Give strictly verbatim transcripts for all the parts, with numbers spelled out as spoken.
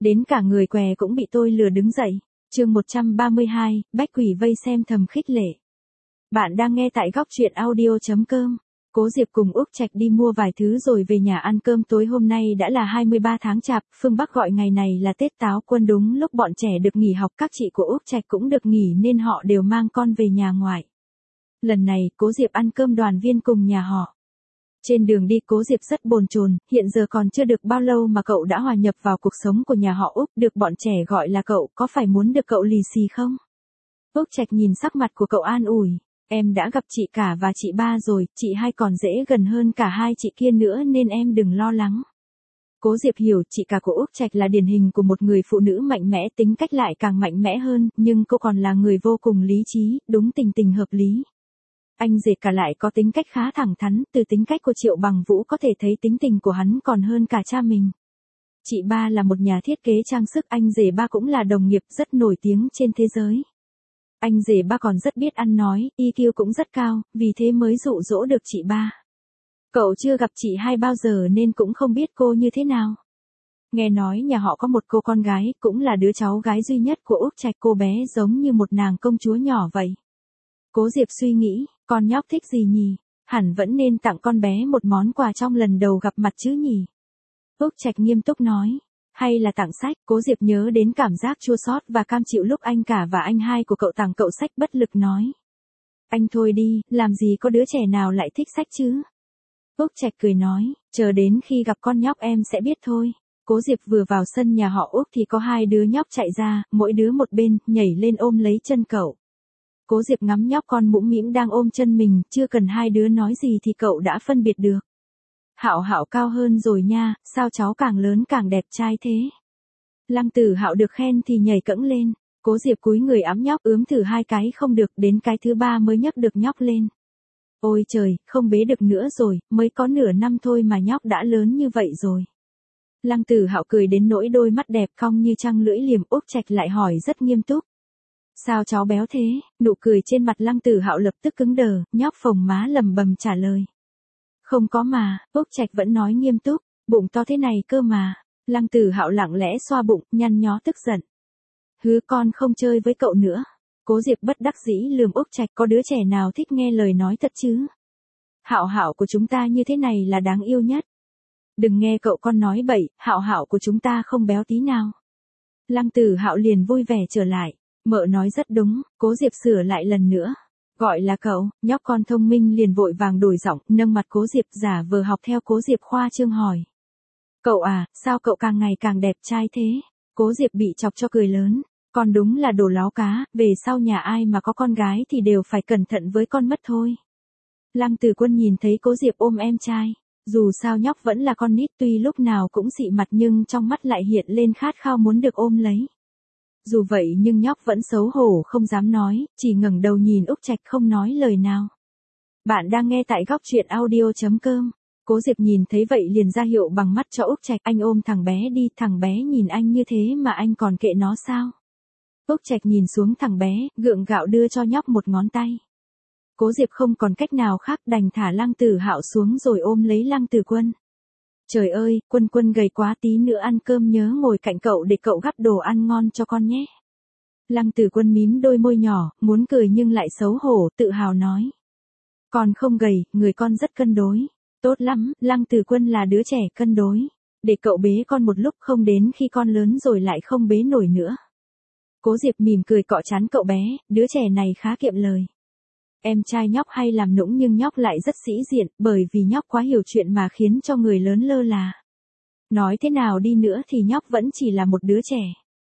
Đến cả người què cũng bị tôi lừa đứng dậy. Chương một trăm ba mươi hai, Bách Quỷ vây xem thầm khích lệ. Bạn đang nghe tại góc truyện audio chấm com. Cố Diệp cùng Úc Trạch đi mua vài thứ rồi về nhà ăn cơm tối. Hôm nay đã là hai mươi ba tháng Chạp, phương Bắc gọi ngày này là Tết Táo Quân. Đúng lúc bọn trẻ được nghỉ học, các chị của Úc Trạch cũng được nghỉ nên họ đều mang con về nhà ngoại. Lần này, Cố Diệp ăn cơm đoàn viên cùng nhà họ. Trên đường đi, Cố Diệp rất bồn chồn, hiện giờ còn chưa được bao lâu mà cậu đã hòa nhập vào cuộc sống của nhà họ Úc, được bọn trẻ gọi là cậu, có phải muốn được cậu lì xì không? Úc Trạch nhìn sắc mặt của cậu an ủi, em đã gặp chị cả và chị ba rồi, chị hai còn dễ gần hơn cả hai chị kia nữa nên em đừng lo lắng. Cố Diệp hiểu chị cả của Úc Trạch là điển hình của một người phụ nữ mạnh mẽ, tính cách lại càng mạnh mẽ hơn, nhưng cô còn là người vô cùng lý trí, đúng tình tình hợp lý. Anh rể cả lại có tính cách khá thẳng thắn, từ tính cách của Triệu Bằng Vũ có thể thấy tính tình của hắn còn hơn cả cha mình. Chị ba là một nhà thiết kế trang sức, anh rể ba cũng là đồng nghiệp rất nổi tiếng trên thế giới. Anh rể ba còn rất biết ăn nói, i kiu cũng rất cao, vì thế mới dụ dỗ được chị ba. Cậu chưa gặp chị hai bao giờ nên cũng không biết cô như thế nào. Nghe nói nhà họ có một cô con gái, cũng là đứa cháu gái duy nhất của Úc Trạch, cô bé giống như một nàng công chúa nhỏ vậy. Cố Diệp suy nghĩ, con nhóc thích gì nhỉ? Hẳn vẫn nên tặng con bé một món quà trong lần đầu gặp mặt chứ nhỉ? Úc Trạch nghiêm túc nói, hay là tặng sách? Cố Diệp nhớ đến cảm giác chua xót và cam chịu lúc anh cả và anh hai của cậu tặng cậu sách, bất lực nói. Anh thôi đi, làm gì có đứa trẻ nào lại thích sách chứ? Úc Trạch cười nói, chờ đến khi gặp con nhóc em sẽ biết thôi. Cố Diệp vừa vào sân nhà họ Úc thì có hai đứa nhóc chạy ra, mỗi đứa một bên, nhảy lên ôm lấy chân cậu. Cố Diệp ngắm nhóc con mũm mĩm đang ôm chân mình, chưa cần hai đứa nói gì thì cậu đã phân biệt được. Hạo Hạo cao hơn rồi nha, sao cháu càng lớn càng đẹp trai thế? Lăng Tử Hạo được khen thì nhảy cẫng lên. Cố Diệp cúi người ẵm nhóc, ướm thử hai cái không được, đến cái thứ ba mới nhấc được nhóc lên. Ôi trời, không bế được nữa rồi, mới có nửa năm thôi mà nhóc đã lớn như vậy rồi. Lăng Tử Hạo cười đến nỗi đôi mắt đẹp cong như trăng lưỡi liềm. Úc Trạch lại hỏi rất nghiêm túc. Sao cháu béo thế? Nụ cười trên mặt Lăng Tử Hạo lập tức cứng đờ, nhóc phồng má lầm bầm trả lời. Không có mà, Úc Trạch vẫn nói nghiêm túc, bụng to thế này cơ mà. Lăng Tử Hạo lặng lẽ xoa bụng, nhăn nhó tức giận. Hứa con không chơi với cậu nữa. Cố Diệp bất đắc dĩ lườm Úc Trạch, có đứa trẻ nào thích nghe lời nói thật chứ? Hạo Hạo của chúng ta như thế này là đáng yêu nhất. Đừng nghe cậu con nói bậy, Hạo Hạo của chúng ta không béo tí nào. Lăng Tử Hạo liền vui vẻ trở lại. Mợ nói rất đúng, Cố Diệp sửa lại lần nữa. Gọi là cậu, nhóc con thông minh liền vội vàng đổi giọng, nâng mặt Cố Diệp giả vờ học theo Cố Diệp khoa trương hỏi. Cậu à, sao cậu càng ngày càng đẹp trai thế? Cố Diệp bị chọc cho cười lớn. Con đúng là đồ láo cá, về sau nhà ai mà có con gái thì đều phải cẩn thận với con mất thôi. Lăng Tử Quân nhìn thấy Cố Diệp ôm em trai. Dù sao nhóc vẫn là con nít, tuy lúc nào cũng xị mặt nhưng trong mắt lại hiện lên khát khao muốn được ôm lấy. Dù vậy nhưng nhóc vẫn xấu hổ không dám nói, chỉ ngẩng đầu nhìn Úc Trạch không nói lời nào. Bạn đang nghe tại góc truyện audio chấm com. Cố Diệp nhìn thấy vậy liền ra hiệu bằng mắt cho Úc Trạch, anh ôm thằng bé đi, thằng bé nhìn anh như thế mà anh còn kệ nó sao? Úc Trạch nhìn xuống thằng bé, gượng gạo đưa cho nhóc một ngón tay. Cố Diệp không còn cách nào khác đành thả Lăng Tử Hạo xuống rồi ôm lấy Lăng Tử Quân. Trời ơi, Quân Quân gầy quá, tí nữa ăn cơm nhớ ngồi cạnh cậu để cậu gắp đồ ăn ngon cho con nhé. Lăng Tử Quân mím đôi môi nhỏ, muốn cười nhưng lại xấu hổ, tự hào nói. Con không gầy, người con rất cân đối. Tốt lắm, Lăng Tử Quân là đứa trẻ cân đối. Để cậu bế con một lúc, không đến khi con lớn rồi lại không bế nổi nữa. Cố Diệp mỉm cười cọ trán cậu bé, đứa trẻ này khá kiệm lời. Em trai nhóc hay làm nũng nhưng nhóc lại rất sĩ diện, bởi vì nhóc quá hiểu chuyện mà khiến cho người lớn lơ là. Nói thế nào đi nữa thì nhóc vẫn chỉ là một đứa trẻ.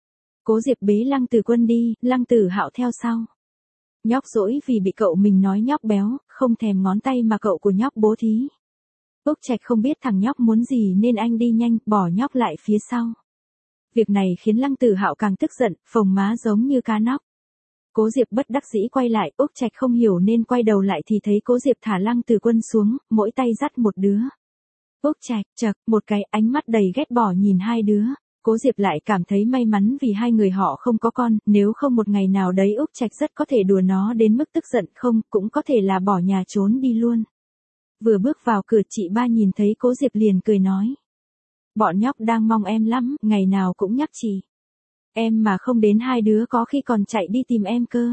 Cố Diệp bế Lăng Tử Quân đi, Lăng Tử Hạo theo sau. Nhóc dỗi vì bị cậu mình nói nhóc béo, không thèm ngón tay mà cậu của nhóc bố thí. Úc Trạch không biết thằng nhóc muốn gì nên anh đi nhanh, bỏ nhóc lại phía sau. Việc này khiến Lăng Tử Hạo càng tức giận, phồng má giống như cá nóc. Cố Diệp bất đắc dĩ quay lại, Úc Trạch không hiểu nên quay đầu lại thì thấy Cố Diệp thả Lăng Tử Quân xuống, mỗi tay dắt một đứa. Úc Trạch, chậc, một cái ánh mắt đầy ghét bỏ nhìn hai đứa. Cố Diệp lại cảm thấy may mắn vì hai người họ không có con, nếu không một ngày nào đấy Úc Trạch rất có thể đùa nó đến mức tức giận, không, cũng có thể là bỏ nhà trốn đi luôn. Vừa bước vào cửa chị ba nhìn thấy Cố Diệp liền cười nói. Bọn nhóc đang mong em lắm, ngày nào cũng nhắc chị. Em mà không đến hai đứa có khi còn chạy đi tìm em cơ.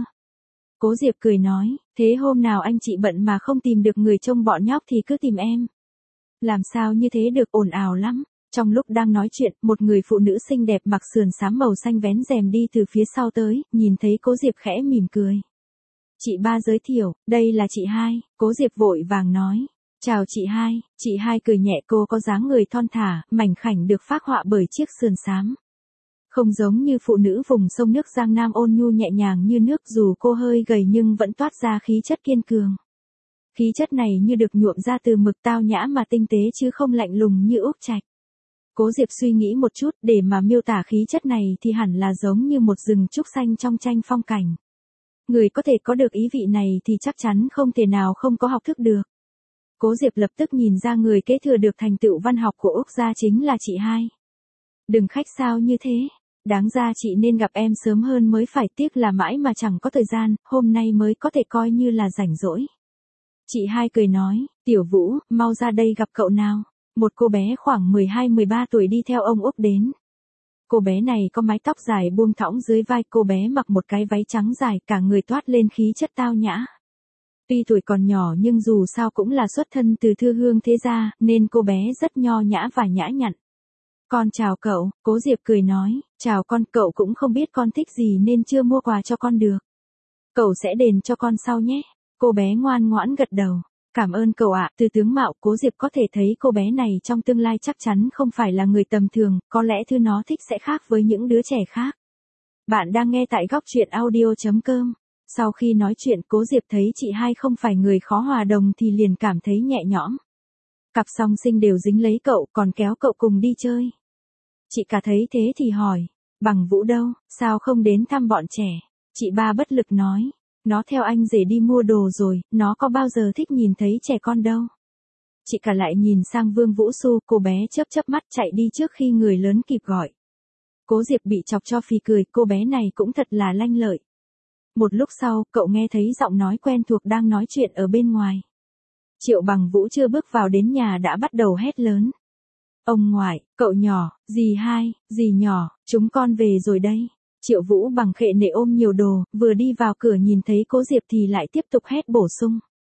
Cố Diệp cười nói, thế hôm nào anh chị bận mà không tìm được người trông bọn nhóc thì cứ tìm em. Làm sao như thế được, ồn ào lắm. Trong lúc đang nói chuyện, một người phụ nữ xinh đẹp mặc sườn xám màu xanh vén rèm đi từ phía sau tới, nhìn thấy Cố Diệp khẽ mỉm cười. Chị ba giới thiệu, đây là chị hai, Cố Diệp vội vàng nói. Chào chị hai, chị hai cười nhẹ, cô có dáng người thon thả, mảnh khảnh được phác họa bởi chiếc sườn xám. Không giống như phụ nữ vùng sông nước Giang Nam ôn nhu nhẹ nhàng như nước, dù cô hơi gầy nhưng vẫn toát ra khí chất kiên cường. Khí chất này như được nhuộm ra từ mực, tao nhã mà tinh tế chứ không lạnh lùng như Úc Trạch. Cố Diệp suy nghĩ một chút, để mà miêu tả khí chất này thì hẳn là giống như một rừng trúc xanh trong tranh phong cảnh. Người có thể có được ý vị này thì chắc chắn không thể nào không có học thức được. Cố Diệp lập tức nhìn ra người kế thừa được thành tựu văn học của Úc gia chính là chị hai. Đừng khách sáo như thế, đáng ra chị nên gặp em sớm hơn mới phải, tiếc là mãi mà chẳng có thời gian, hôm nay mới có thể coi như là rảnh rỗi. Chị hai cười nói, Tiểu Vũ, mau ra đây gặp cậu nào. Một cô bé khoảng mười hai mười ba tuổi đi theo ông Úc đến. Cô bé này có mái tóc dài buông thõng dưới vai, cô bé mặc một cái váy trắng dài, cả người toát lên khí chất tao nhã. Tuy tuổi còn nhỏ nhưng dù sao cũng là xuất thân từ thư hương thế gia, nên cô bé rất nho nhã và nhã nhặn. Con chào cậu, Cố Diệp cười nói, chào con, cậu cũng không biết con thích gì nên chưa mua quà cho con được. Cậu sẽ đền cho con sau nhé. Cô bé ngoan ngoãn gật đầu. Cảm ơn cậu ạ. Từ tướng mạo, Cố Diệp có thể thấy cô bé này trong tương lai chắc chắn không phải là người tầm thường, có lẽ thứ nó thích sẽ khác với những đứa trẻ khác. Bạn đang nghe tại góc truyện audio chấm com. Sau khi nói chuyện, Cố Diệp thấy chị hai không phải người khó hòa đồng thì liền cảm thấy nhẹ nhõm. Cặp song sinh đều dính lấy cậu, còn kéo cậu cùng đi chơi. Chị cả thấy thế thì hỏi, Bằng Vũ đâu, sao không đến thăm bọn trẻ? Chị ba bất lực nói, nó theo anh rể đi mua đồ rồi, nó có bao giờ thích nhìn thấy trẻ con đâu. Chị cả lại nhìn sang Vương Vũ Xu, cô bé chớp chớp mắt chạy đi trước khi người lớn kịp gọi. Cố Diệp bị chọc cho phì cười, cô bé này cũng thật là lanh lợi. Một lúc sau, cậu nghe thấy giọng nói quen thuộc đang nói chuyện ở bên ngoài. Triệu Bằng Vũ chưa bước vào đến nhà đã bắt đầu hét lớn. Ông ngoại, cậu nhỏ, dì hai, dì nhỏ, chúng con về rồi đây. Triệu Vũ Bằng khệ nệ ôm nhiều đồ, vừa đi vào cửa nhìn thấy Cố Diệp thì lại tiếp tục hét bổ sung.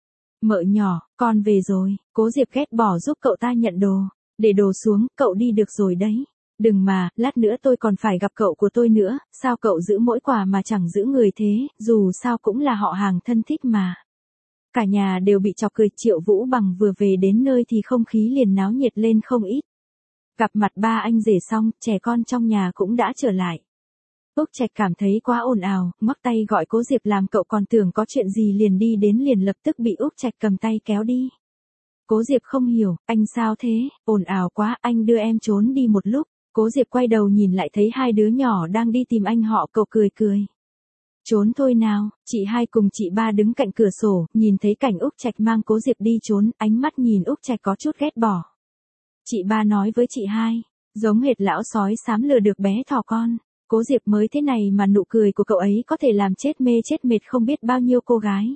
Mợ nhỏ, con về rồi. Cố Diệp ghét bỏ giúp cậu ta nhận đồ. Để đồ xuống, cậu đi được rồi đấy. Đừng mà, lát nữa tôi còn phải gặp cậu của tôi nữa, sao cậu giữ mỗi quà mà chẳng giữ người thế, dù sao cũng là họ hàng thân thích mà. Cả nhà đều bị chọc cười. Triệu Vũ Bằng vừa về đến nơi thì không khí liền náo nhiệt lên không ít. Gặp mặt ba anh rể xong, trẻ con trong nhà cũng đã trở lại. Úc Trạch cảm thấy quá ồn ào, ngoắc tay gọi Cố Diệp, làm cậu còn tưởng có chuyện gì liền đi đến liền lập tức bị Úc Trạch cầm tay kéo đi. Cố Diệp không hiểu, anh sao thế, ồn ào quá, anh đưa em trốn đi một lúc. Cố Diệp quay đầu nhìn lại thấy hai đứa nhỏ đang đi tìm anh họ, cậu cười cười. Trốn thôi nào, chị hai cùng chị ba đứng cạnh cửa sổ, nhìn thấy cảnh Úc Trạch mang Cố Diệp đi trốn, ánh mắt nhìn Úc Trạch có chút ghét bỏ. Chị ba nói với chị hai, giống hệt lão sói xám lừa được bé thỏ con. Cố Diệp mới thế này mà nụ cười của cậu ấy có thể làm chết mê chết mệt không biết bao nhiêu cô gái.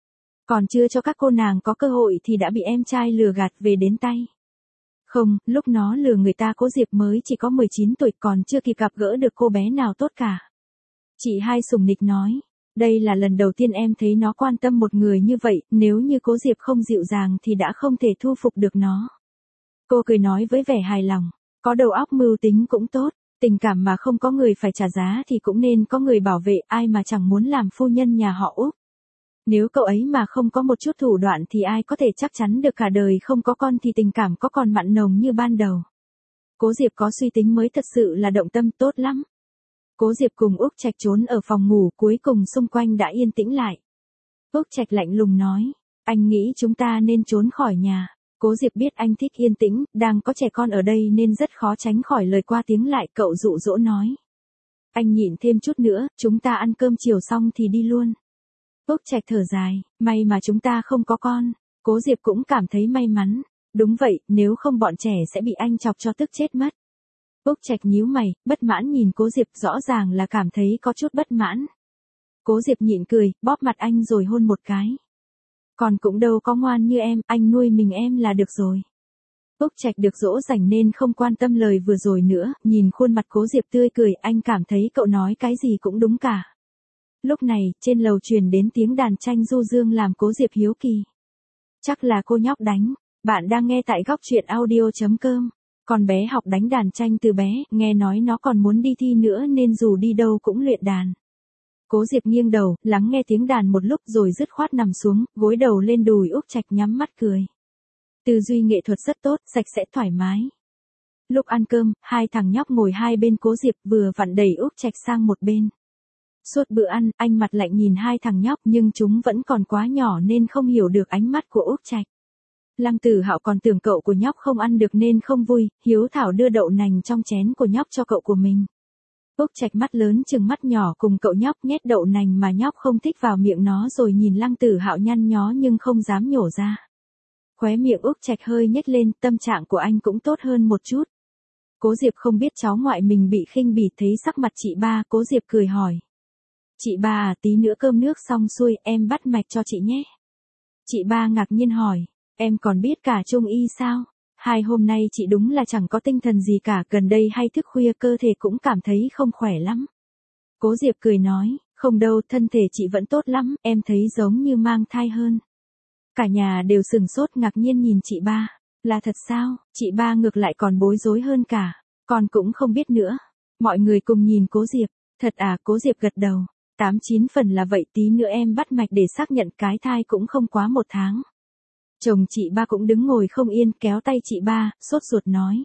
Còn chưa cho các cô nàng có cơ hội thì đã bị em trai lừa gạt về đến tay. Không, lúc nó lừa người ta Cố Diệp mới chỉ có mười chín tuổi, còn chưa kịp gặp gỡ được cô bé nào tốt cả. Chị hai sùng nịch nói, đây là lần đầu tiên em thấy nó quan tâm một người như vậy, nếu như Cố Diệp không dịu dàng thì đã không thể thu phục được nó. Cô cười nói với vẻ hài lòng, có đầu óc mưu tính cũng tốt, tình cảm mà không có người phải trả giá thì cũng nên có người bảo vệ, ai mà chẳng muốn làm phu nhân nhà họ Úc. Nếu cậu ấy mà không có một chút thủ đoạn thì ai có thể chắc chắn được cả đời không có con thì tình cảm có còn mặn nồng như ban đầu. Cố Diệp có suy tính mới thật sự là động tâm, tốt lắm. Cố Diệp cùng Úc Trạch trốn ở phòng ngủ, cuối cùng xung quanh đã yên tĩnh lại. Úc Trạch lạnh lùng nói, anh nghĩ chúng ta nên trốn khỏi nhà. Cố Diệp biết anh thích yên tĩnh, đang có trẻ con ở đây nên rất khó tránh khỏi lời qua tiếng lại, cậu dụ dỗ nói. Anh nhịn thêm chút nữa, chúng ta ăn cơm chiều xong thì đi luôn. Úc Trạch thở dài, may mà chúng ta không có con. Cố Diệp cũng cảm thấy may mắn. Đúng vậy, nếu không bọn trẻ sẽ bị anh chọc cho tức chết mất. Úc Trạch nhíu mày, bất mãn nhìn Cố Diệp, rõ ràng là cảm thấy có chút bất mãn. Cố Diệp nhịn cười, bóp mặt anh rồi hôn một cái. Còn cũng đâu có ngoan như em, anh nuôi mình em là được rồi. Úc Trạch được dỗ dành nên không quan tâm lời vừa rồi nữa, nhìn khuôn mặt Cố Diệp tươi cười, anh cảm thấy cậu nói cái gì cũng đúng cả. Lúc này, trên lầu truyền đến tiếng đàn tranh du dương làm Cố Diệp hiếu kỳ. Chắc là cô nhóc đánh. Bạn đang nghe tại góc truyện audio chấm com. Con bé học đánh đàn tranh từ bé, nghe nói nó còn muốn đi thi nữa nên dù đi đâu cũng luyện đàn. Cố Diệp nghiêng đầu, lắng nghe tiếng đàn một lúc rồi dứt khoát nằm xuống, gối đầu lên đùi Úc Trạch nhắm mắt cười. Tư duy nghệ thuật rất tốt, sạch sẽ thoải mái. Lúc ăn cơm, hai thằng nhóc ngồi hai bên Cố Diệp vừa vặn đẩy Úc Trạch sang một bên. Suốt bữa ăn, anh mặt lạnh nhìn hai thằng nhóc nhưng chúng vẫn còn quá nhỏ nên không hiểu được ánh mắt của Úc Trạch. Lăng Tử Hạo còn tưởng cậu của nhóc không ăn được nên không vui, hiếu thảo đưa đậu nành trong chén của nhóc cho cậu của mình. Úc Trạch mắt lớn chừng mắt nhỏ cùng cậu nhóc nhét đậu nành mà nhóc không thích vào miệng nó rồi nhìn Lăng Tử Hạo nhăn nhó nhưng không dám nhổ ra. Khóe miệng Úc Trạch hơi nhếch lên, tâm trạng của anh cũng tốt hơn một chút. Cố Diệp không biết cháu ngoại mình bị khinh bỉ, thấy sắc mặt chị ba, Cố Diệp cười hỏi. Chị ba à, tí nữa cơm nước xong xuôi, em bắt mạch cho chị nhé. Chị ba ngạc nhiên hỏi, em còn biết cả trung y sao? Hai hôm nay chị đúng là chẳng có tinh thần gì cả, gần đây hay thức khuya cơ thể cũng cảm thấy không khỏe lắm. Cố Diệp cười nói, không đâu, thân thể chị vẫn tốt lắm, em thấy giống như mang thai hơn. Cả nhà đều sừng sốt ngạc nhiên nhìn chị ba, là thật sao? Chị ba ngược lại còn bối rối hơn cả, con cũng không biết nữa. Mọi người cùng nhìn Cố Diệp, thật à? Cố Diệp gật đầu, tám chín phần là vậy, tí nữa em bắt mạch để xác nhận, cái thai cũng không quá một tháng. Chồng chị ba cũng đứng ngồi không yên, kéo tay chị ba, sốt ruột nói.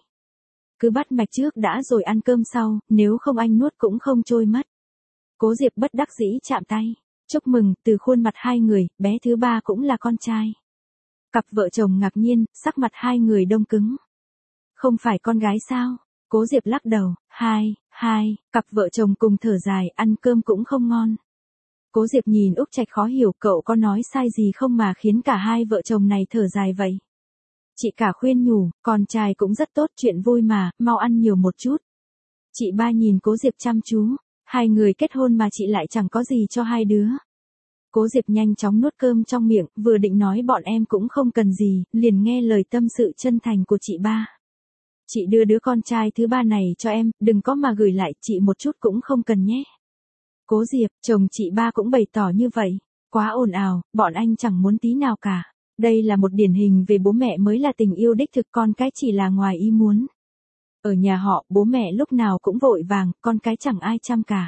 Cứ bắt mạch trước đã rồi ăn cơm sau, nếu không anh nuốt cũng không trôi mất. Cố Diệp bất đắc dĩ chạm tay. Chúc mừng, từ khuôn mặt hai người, bé thứ ba cũng là con trai. Cặp vợ chồng ngạc nhiên, sắc mặt hai người đông cứng. Không phải con gái sao? Cố Diệp lắc đầu, hai, hai, cặp vợ chồng cùng thở dài, ăn cơm cũng không ngon. Cố Diệp nhìn Úc Trạch khó hiểu, cậu có nói sai gì không mà khiến cả hai vợ chồng này thở dài vậy? Chị cả khuyên nhủ, con trai cũng rất tốt, chuyện vui mà, mau ăn nhiều một chút. Chị ba nhìn Cố Diệp chăm chú, hai người kết hôn mà chị lại chẳng có gì cho hai đứa. Cố Diệp nhanh chóng nuốt cơm trong miệng, vừa định nói bọn em cũng không cần gì, liền nghe lời tâm sự chân thành của chị ba. Chị đưa đứa con trai thứ ba này cho em, đừng có mà gửi lại chị một chút cũng không cần nhé. Cố Diệp, chồng chị ba cũng bày tỏ như vậy. Quá ồn ào, bọn anh chẳng muốn tí nào cả. Đây là một điển hình về bố mẹ mới là tình yêu đích thực, con cái chỉ là ngoài ý muốn. Ở nhà họ, bố mẹ lúc nào cũng vội vàng, con cái chẳng ai chăm cả.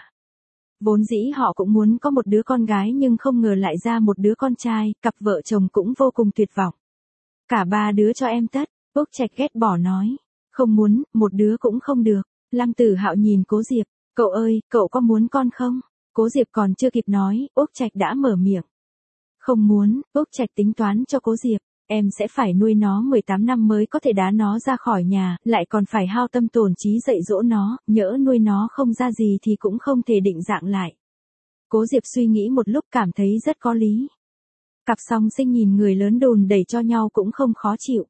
Vốn dĩ họ cũng muốn có một đứa con gái nhưng không ngờ lại ra một đứa con trai, cặp vợ chồng cũng vô cùng tuyệt vọng. Cả ba đứa cho em tất, Úc Trạch ghét bỏ nói. Không muốn, một đứa cũng không được. Lăng Tử Hạo nhìn Cố Diệp, cậu ơi, cậu có muốn con không? Cố Diệp còn chưa kịp nói, Úc Trạch đã mở miệng. Không muốn, Úc Trạch tính toán cho Cố Diệp, em sẽ phải nuôi nó mười tám năm mới có thể đá nó ra khỏi nhà, lại còn phải hao tâm tổn trí dạy dỗ nó, nhỡ nuôi nó không ra gì thì cũng không thể định dạng lại. Cố Diệp suy nghĩ một lúc cảm thấy rất có lý. Cặp song sinh nhìn người lớn đùn đẩy cho nhau cũng không khó chịu.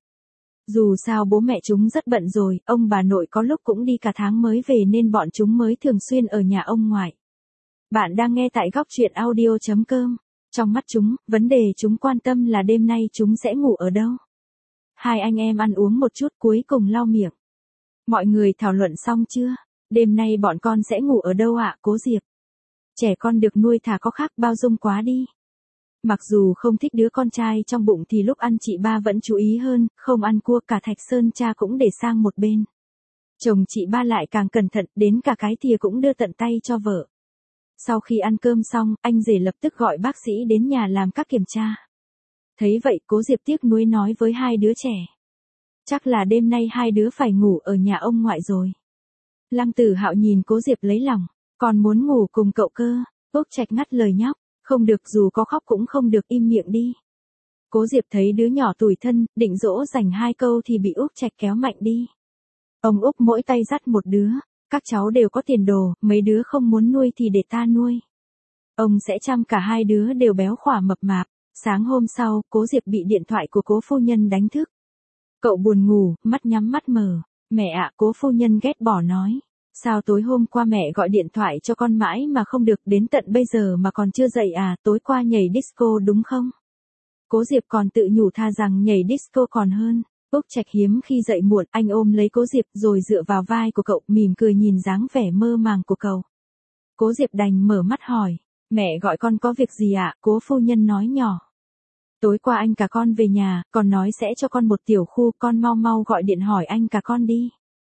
Dù sao bố mẹ chúng rất bận rồi, ông bà nội có lúc cũng đi cả tháng mới về nên bọn chúng mới thường xuyên ở nhà ông ngoại. Bạn đang nghe tại góc truyện audio chấm com. Trong mắt chúng, vấn đề chúng quan tâm là đêm nay chúng sẽ ngủ ở đâu. Hai anh em ăn uống một chút cuối cùng lau miệng. Mọi người thảo luận xong chưa? Đêm nay bọn con sẽ ngủ ở đâu ạ? Cố Diệp. Trẻ con được nuôi thả có khác, bao dung quá đi. Mặc dù không thích đứa con trai trong bụng thì lúc ăn chị ba vẫn chú ý hơn, không ăn cua, cả Thạch Sơn cha cũng để sang một bên. Chồng chị ba lại càng cẩn thận, đến cả cái thìa cũng đưa tận tay cho vợ. Sau khi ăn cơm xong, anh rể lập tức gọi bác sĩ đến nhà làm các kiểm tra. Thấy vậy, Cố Diệp tiếc nuối nói với hai đứa trẻ. Chắc là đêm nay hai đứa phải ngủ ở nhà ông ngoại rồi. Lăng Tử Hạo nhìn Cố Diệp lấy lòng, còn muốn ngủ cùng cậu cơ. Úc Trạch ngắt lời nhóc, không được, dù có khóc cũng không được, im miệng đi. Cố Diệp thấy đứa nhỏ tủi thân, định dỗ dành hai câu thì bị Úc Trạch kéo mạnh đi. Ông Úc mỗi tay dắt một đứa. Các cháu đều có tiền đồ, mấy đứa không muốn nuôi thì để ta nuôi. Ông sẽ chăm cả hai đứa đều béo khỏa mập mạp. Sáng hôm sau, Cố Diệp bị điện thoại của Cố phu nhân đánh thức. Cậu buồn ngủ, mắt nhắm mắt mở. Mẹ ạ, Cố phu nhân ghét bỏ nói. Sao tối hôm qua mẹ gọi điện thoại cho con mãi mà không được, đến tận bây giờ mà còn chưa dậy à? Tối qua nhảy disco đúng không? Cố Diệp còn tự nhủ tha rằng nhảy disco còn hơn. Úc Trạch hiếm khi dậy muộn, anh ôm lấy Cố Diệp rồi dựa vào vai của cậu, mỉm cười nhìn dáng vẻ mơ màng của cậu. Cố Diệp đành mở mắt hỏi, mẹ gọi con có việc gì ạ? Cố phu nhân nói nhỏ. Tối qua anh cả con về nhà, còn nói sẽ cho con một tiểu khu, con mau mau gọi điện hỏi anh cả con đi.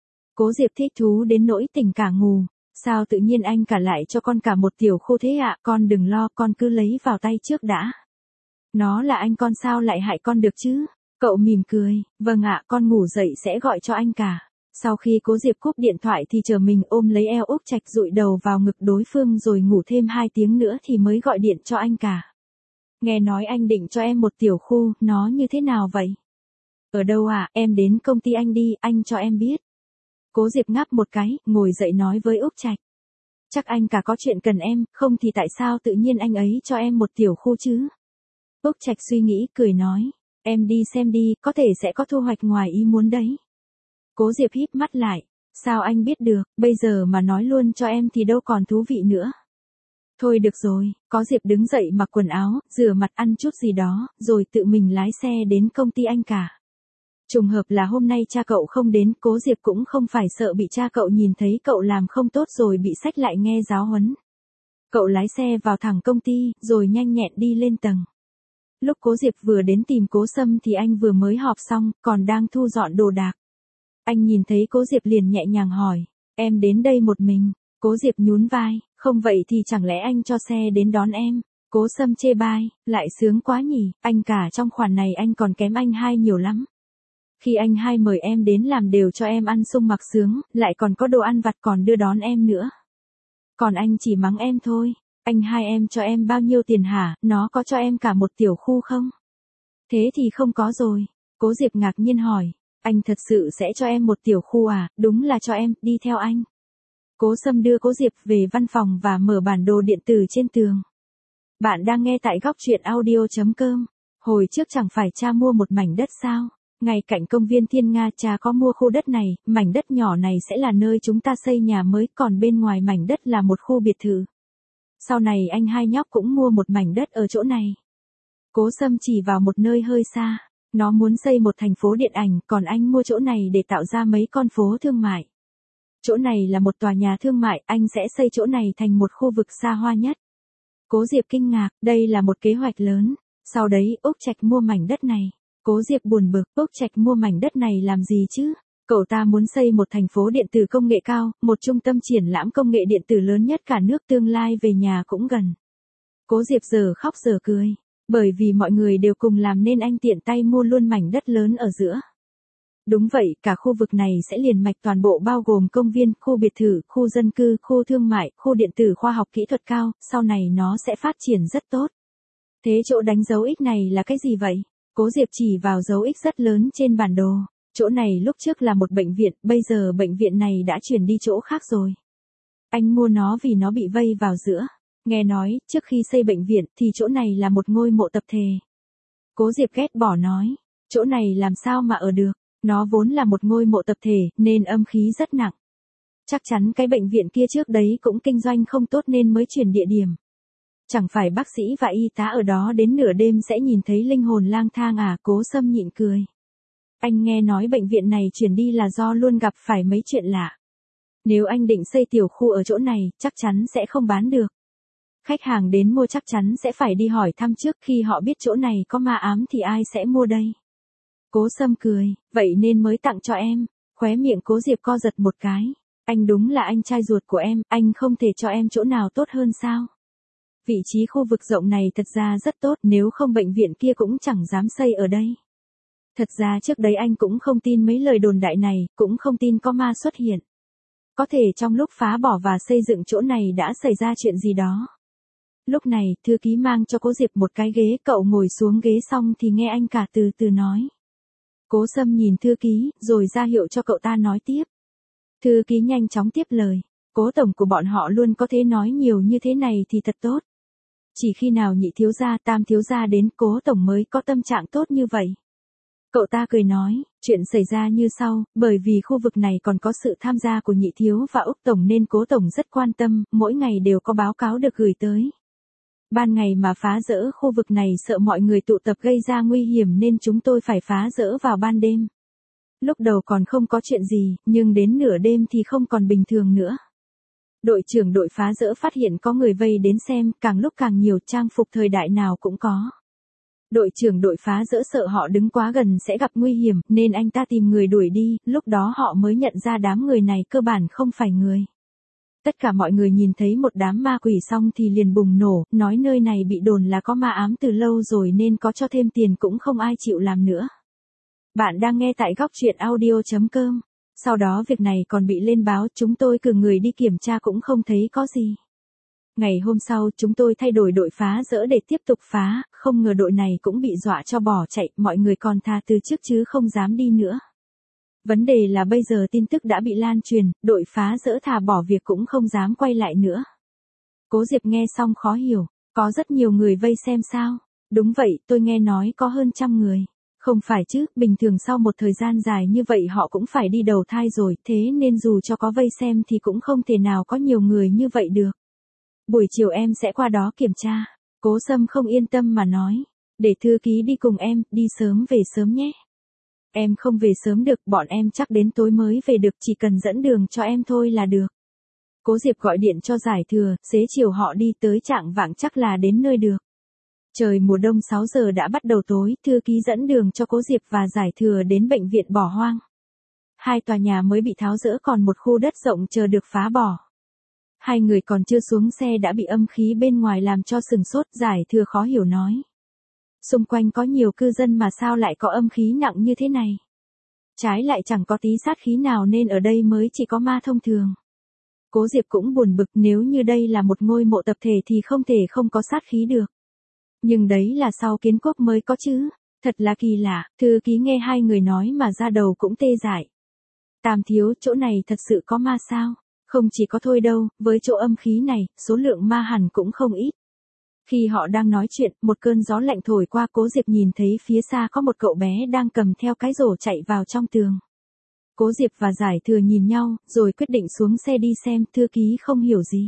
Cố Diệp thích thú đến nỗi tỉnh cả ngù. Sao tự nhiên anh cả lại cho con cả một tiểu khu thế ạ? Con đừng lo, con cứ lấy vào tay trước đã. Nó là anh con sao lại hại con được chứ? Cậu mỉm cười, vâng ạ, con ngủ dậy sẽ gọi cho anh cả. Sau khi Cố Diệp cúp điện thoại thì chờ mình ôm lấy eo Úc Trạch dụi đầu vào ngực đối phương rồi ngủ thêm hai tiếng nữa thì mới gọi điện cho anh cả. Nghe nói anh định cho em một tiểu khu, nó như thế nào vậy? Ở đâu à, em đến công ty anh đi, anh cho em biết. Cố Diệp ngáp một cái, ngồi dậy nói với Úc Trạch. Chắc anh cả có chuyện cần em, không thì tại sao tự nhiên anh ấy cho em một tiểu khu chứ? Úc Trạch suy nghĩ, cười nói. Em đi xem đi, có thể sẽ có thu hoạch ngoài ý muốn đấy. Cố Diệp híp mắt lại. Sao anh biết được, bây giờ mà nói luôn cho em thì đâu còn thú vị nữa. Thôi được rồi, có Diệp đứng dậy mặc quần áo, rửa mặt ăn chút gì đó, rồi tự mình lái xe đến công ty anh cả. Trùng hợp là hôm nay cha cậu không đến, Cố Diệp cũng không phải sợ bị cha cậu nhìn thấy cậu làm không tốt rồi bị xách lại nghe giáo huấn. Cậu lái xe vào thẳng công ty, rồi nhanh nhẹn đi lên tầng. Lúc Cố Diệp vừa đến tìm Cố Sâm thì anh vừa mới họp xong, còn đang thu dọn đồ đạc. Anh nhìn thấy Cố Diệp liền nhẹ nhàng hỏi, em đến đây một mình. Cố Diệp nhún vai, không vậy thì chẳng lẽ anh cho xe đến đón em. Cố Sâm chê bai, lại sướng quá nhỉ, anh cả trong khoản này anh còn kém anh hai nhiều lắm. Khi anh hai mời em đến làm đều cho em ăn sung mặc sướng, lại còn có đồ ăn vặt còn đưa đón em nữa. Còn anh chỉ mắng em thôi. Anh hai em cho em bao nhiêu tiền hả, nó có cho em cả một tiểu khu không? Thế thì không có rồi. Cố Diệp ngạc nhiên hỏi, anh thật sự sẽ cho em một tiểu khu à? Đúng là cho em, đi theo anh. Cố Sâm đưa Cố Diệp về văn phòng và mở bản đồ điện tử trên tường. Bạn đang nghe tại góc truyện audio chấm com. Hồi trước chẳng phải cha mua một mảnh đất sao? Ngay cạnh công viên Thiên Nga cha có mua khu đất này, mảnh đất nhỏ này sẽ là nơi chúng ta xây nhà mới, còn bên ngoài mảnh đất là một khu biệt thự. Sau này anh hai nhóc cũng mua một mảnh đất ở chỗ này. Cố Sâm chỉ vào một nơi hơi xa. Nó muốn xây một thành phố điện ảnh, còn anh mua chỗ này để tạo ra mấy con phố thương mại. Chỗ này là một tòa nhà thương mại, anh sẽ xây chỗ này thành một khu vực xa hoa nhất. Cố Diệp kinh ngạc, đây là một kế hoạch lớn. Sau đấy, Úc Trạch mua mảnh đất này. Cố Diệp buồn bực, Úc Trạch mua mảnh đất này làm gì chứ? Cậu ta muốn xây một thành phố điện tử công nghệ cao, một trung tâm triển lãm công nghệ điện tử lớn nhất cả nước, tương lai về nhà cũng gần. Cố Diệp giờ khóc giờ cười. Bởi vì mọi người đều cùng làm nên anh tiện tay mua luôn mảnh đất lớn ở giữa. Đúng vậy, cả khu vực này sẽ liền mạch toàn bộ bao gồm công viên, khu biệt thự, khu dân cư, khu thương mại, khu điện tử khoa học kỹ thuật cao, sau này nó sẽ phát triển rất tốt. Thế chỗ đánh dấu X này là cái gì vậy? Cố Diệp chỉ vào dấu X rất lớn trên bản đồ. Chỗ này lúc trước là một bệnh viện, bây giờ bệnh viện này đã chuyển đi chỗ khác rồi. Anh mua nó vì nó bị vây vào giữa. Nghe nói, trước khi xây bệnh viện thì chỗ này là một ngôi mộ tập thể. Cố Diệp ghét bỏ nói, chỗ này làm sao mà ở được, nó vốn là một ngôi mộ tập thể nên âm khí rất nặng. Chắc chắn cái bệnh viện kia trước đấy cũng kinh doanh không tốt nên mới chuyển địa điểm. Chẳng phải bác sĩ và y tá ở đó đến nửa đêm sẽ nhìn thấy linh hồn lang thang à? Cố Sâm nhịn cười. Anh nghe nói bệnh viện này chuyển đi là do luôn gặp phải mấy chuyện lạ. Nếu anh định xây tiểu khu ở chỗ này, chắc chắn sẽ không bán được. Khách hàng đến mua chắc chắn sẽ phải đi hỏi thăm trước, khi họ biết chỗ này có ma ám thì ai sẽ mua đây? Cố Sâm cười, vậy nên mới tặng cho em. Khóe miệng Cố Diệp co giật một cái. Anh đúng là anh trai ruột của em, anh không thể cho em chỗ nào tốt hơn sao? Vị trí khu vực rộng này thật ra rất tốt, nếu không bệnh viện kia cũng chẳng dám xây ở đây. Thật ra trước đấy anh cũng không tin mấy lời đồn đại này, cũng không tin có ma xuất hiện. Có thể trong lúc phá bỏ và xây dựng chỗ này đã xảy ra chuyện gì đó. Lúc này, thư ký mang cho Cố Diệp một cái ghế, cậu ngồi xuống ghế xong thì nghe anh cả từ từ nói. Cố Sâm nhìn thư ký, rồi ra hiệu cho cậu ta nói tiếp. Thư ký nhanh chóng tiếp lời. Cố tổng của bọn họ luôn có thể nói nhiều như thế này thì thật tốt. Chỉ khi nào nhị thiếu gia, tam thiếu gia đến, Cố tổng mới có tâm trạng tốt như vậy. Cậu ta cười nói, chuyện xảy ra như sau, bởi vì khu vực này còn có sự tham gia của nhị thiếu và Úc tổng nên Cố tổng rất quan tâm, mỗi ngày đều có báo cáo được gửi tới. Ban ngày mà phá rỡ khu vực này sợ mọi người tụ tập gây ra nguy hiểm nên chúng tôi phải phá rỡ vào ban đêm. Lúc đầu còn không có chuyện gì, nhưng đến nửa đêm thì không còn bình thường nữa. Đội trưởng đội phá dỡ phát hiện có người vây đến xem, càng lúc càng nhiều, trang phục thời đại nào cũng có. Đội trưởng đội phá dỡ sợ họ đứng quá gần sẽ gặp nguy hiểm, nên anh ta tìm người đuổi đi, lúc đó họ mới nhận ra đám người này cơ bản không phải người. Tất cả mọi người nhìn thấy một đám ma quỷ xong thì liền bùng nổ, nói nơi này bị đồn là có ma ám từ lâu rồi nên có cho thêm tiền cũng không ai chịu làm nữa. Bạn đang nghe tại góc truyện audio chấm com. Sau đó việc này còn bị lên báo, chúng tôi cử người đi kiểm tra cũng không thấy có gì. Ngày hôm sau chúng tôi thay đổi đội phá dỡ để tiếp tục phá, không ngờ đội này cũng bị dọa cho bỏ chạy, mọi người còn thà từ trước chứ không dám đi nữa. Vấn đề là bây giờ tin tức đã bị lan truyền, đội phá dỡ thà bỏ việc cũng không dám quay lại nữa. Cố Diệp nghe xong khó hiểu, có rất nhiều người vây xem sao? Đúng vậy, tôi nghe nói có hơn trăm người. Không phải chứ, bình thường sau một thời gian dài như vậy họ cũng phải đi đầu thai rồi, thế nên dù cho có vây xem thì cũng không thể nào có nhiều người như vậy được. Buổi chiều em sẽ qua đó kiểm tra. Cố Sâm không yên tâm mà nói. Để thư ký đi cùng em, đi sớm về sớm nhé. Em không về sớm được, bọn em chắc đến tối mới về được, chỉ cần dẫn đường cho em thôi là được. Cố Diệp gọi điện cho Giải Thừa, xế chiều họ đi tới trạng vạng chắc là đến nơi được. Trời mùa đông sáu giờ đã bắt đầu tối, thư ký dẫn đường cho Cố Diệp và Giải Thừa đến bệnh viện bỏ hoang. Hai tòa nhà mới bị tháo dỡ còn một khu đất rộng chờ được phá bỏ. Hai người còn chưa xuống xe đã bị âm khí bên ngoài làm cho sừng sốt, Giải Thừa khó hiểu nói. Xung quanh có nhiều cư dân mà sao lại có âm khí nặng như thế này? Trái lại chẳng có tí sát khí nào nên ở đây mới chỉ có ma thông thường. Cố Diệp cũng buồn bực, nếu như đây là một ngôi mộ tập thể thì không thể không có sát khí được. Nhưng đấy là sau kiến quốc mới có chứ. Thật là kỳ lạ, thư ký nghe hai người nói mà da đầu cũng tê dại. Tam thiếu, chỗ này thật sự có ma sao? Không chỉ có thôi đâu, với chỗ âm khí này, số lượng ma hẳn cũng không ít. Khi họ đang nói chuyện, một cơn gió lạnh thổi qua, Cố Diệp nhìn thấy phía xa có một cậu bé đang cầm theo cái rổ chạy vào trong tường. Cố Diệp và Giải Thừa nhìn nhau, rồi quyết định xuống xe đi xem, thư ký không hiểu gì.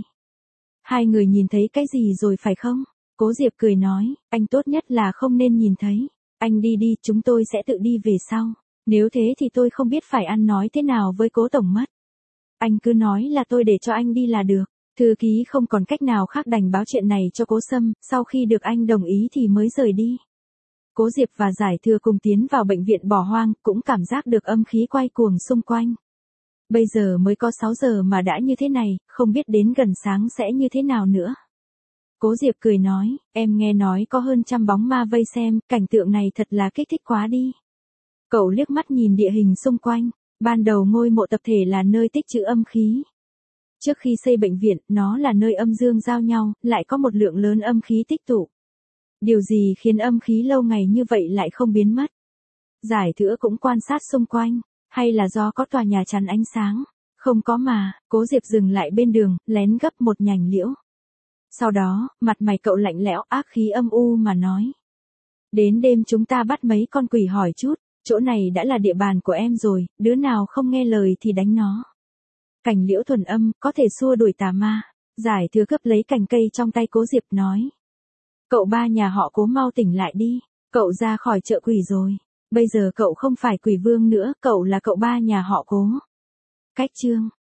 Hai người nhìn thấy cái gì rồi phải không? Cố Diệp cười nói, anh tốt nhất là không nên nhìn thấy. Anh đi đi, chúng tôi sẽ tự đi về sau. Nếu thế thì tôi không biết phải ăn nói thế nào với Cố tổng mất. Anh cứ nói là tôi để cho anh đi là được. Thư ký không còn cách nào khác đành báo chuyện này cho Cố Sâm, sau khi được anh đồng ý thì mới rời đi. Cố Diệp và Giải Thừa cùng tiến vào bệnh viện bỏ hoang, cũng cảm giác được âm khí quay cuồng xung quanh. Bây giờ mới có sáu giờ mà đã như thế này, không biết đến gần sáng sẽ như thế nào nữa. Cố Diệp cười nói, em nghe nói có hơn trăm bóng ma vây xem, cảnh tượng này thật là kích thích quá đi. Cậu liếc mắt nhìn địa hình xung quanh, ban đầu ngôi mộ tập thể là nơi tích trữ âm khí. Trước khi xây bệnh viện, nó là nơi âm dương giao nhau, lại có một lượng lớn âm khí tích tụ. Điều gì khiến âm khí lâu ngày như vậy lại không biến mất? Giải Thừa cũng quan sát xung quanh, hay là do có tòa nhà chắn ánh sáng? Không có mà, Cố Diệp dừng lại bên đường, lén gấp một nhành liễu. Sau đó, mặt mày cậu lạnh lẽo, ác khí âm u mà nói. Đến đêm chúng ta bắt mấy con quỷ hỏi chút, chỗ này đã là địa bàn của em rồi, đứa nào không nghe lời thì đánh nó. Cành liễu thuần âm, có thể xua đuổi tà ma. Giải Thừa gấp lấy cành cây trong tay Cố Diệp nói. Cậu ba nhà họ Cố mau tỉnh lại đi, cậu ra khỏi chợ quỷ rồi. Bây giờ cậu không phải quỷ vương nữa, cậu là cậu ba nhà họ Cố. Cách chương